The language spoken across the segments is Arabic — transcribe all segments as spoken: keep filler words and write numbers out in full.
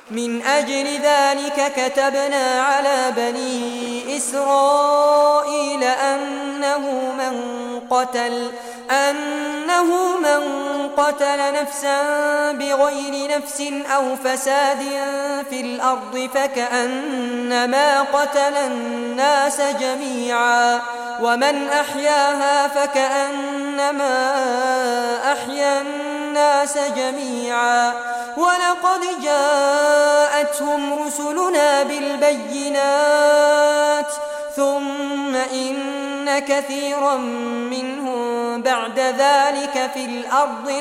من أجل ذلك كتبنا على بني إسرائيل أنه من قتل أنه من قتل نفسا بغير نفس أو فساد في الأرض فكأنما قتل الناس جميعا ومن أحياها فكأنما أحيا الناس جميعا ولقد جاءتهم رسلنا بالبينات ثم إن كثيرا منهم بعد ذلك في الأرض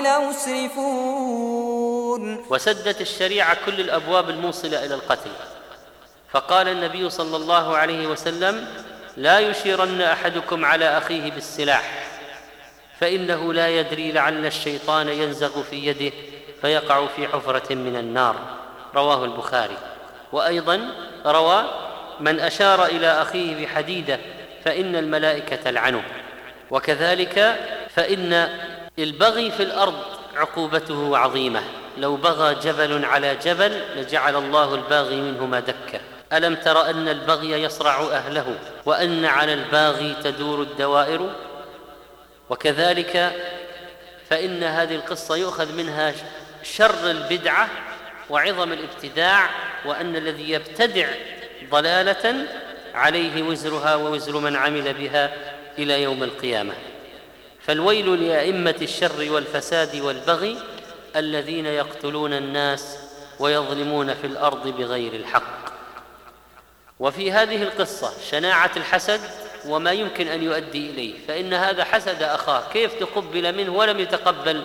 لمسرفون. وسدت الشريعة كل الأبواب الموصلة إلى القتل، فقال النبي صلى الله عليه وسلم: لا يشيرن أحدكم على أخيه بالسلاح فإنه لا يدري لعل الشيطان ينزغ في يده فيقع في حفرة من النار. رواه البخاري. وأيضا روى: من أشار إلى أخيه بحديدة فإن الملائكة تلعنه. وكذلك فإن البغي في الأرض عقوبته عظيمة، لو بغى جبل على جبل لجعل الله الباغي منهما دكة. ألم تر أن البغي يصرع أهله وأن على الباغي تدور الدوائر. وكذلك فإن هذه القصة يؤخذ منها شر البدعة وعظم الابتداع، وأن الذي يبتدع ضلالة عليه وزرها ووزر من عمل بها إلى يوم القيامة. فالويل لأئمة الشر والفساد والبغي الذين يقتلون الناس ويظلمون في الأرض بغير الحق. وفي هذه القصة شناعة الحسد وما يمكن أن يؤدي إليه، فإن هذا حسد أخاه، كيف تقبل منه ولم يتقبل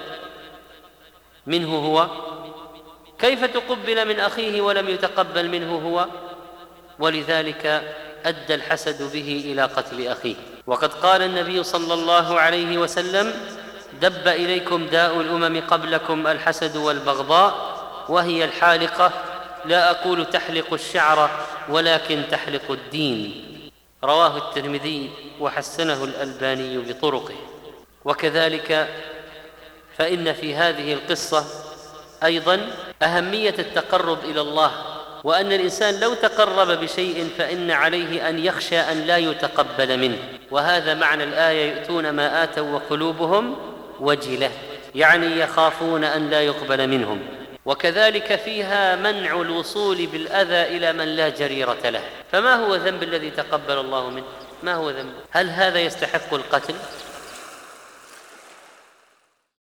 منه هو؟ كيف تقبل من أخيه ولم يتقبل منه هو؟ ولذلك أدى الحسد به إلى قتل أخيه. وقد قال النبي صلى الله عليه وسلم: دب إليكم داء الأمم قبلكم الحسد والبغضاء وهي الحالقة، لا أقول تحلق الشعر ولكن تحلق الدين. رواه الترمذي وحسنه الألباني بطرقه. وكذلك فإن في هذه القصة أيضا أهمية التقرب إلى الله، وأن الإنسان لو تقرب بشيء فإن عليه أن يخشى أن لا يتقبل منه، وهذا معنى الآية: يؤتون ما آتوا وقلوبهم وجلة، يعني يخافون أن لا يقبل منهم. وكذلك فيها منع الوصول بالأذى إلى من لا جريرة له. فما هو ذنب الذي تقبل الله منه؟ ما هو ذنب؟ هل هذا يستحق القتل؟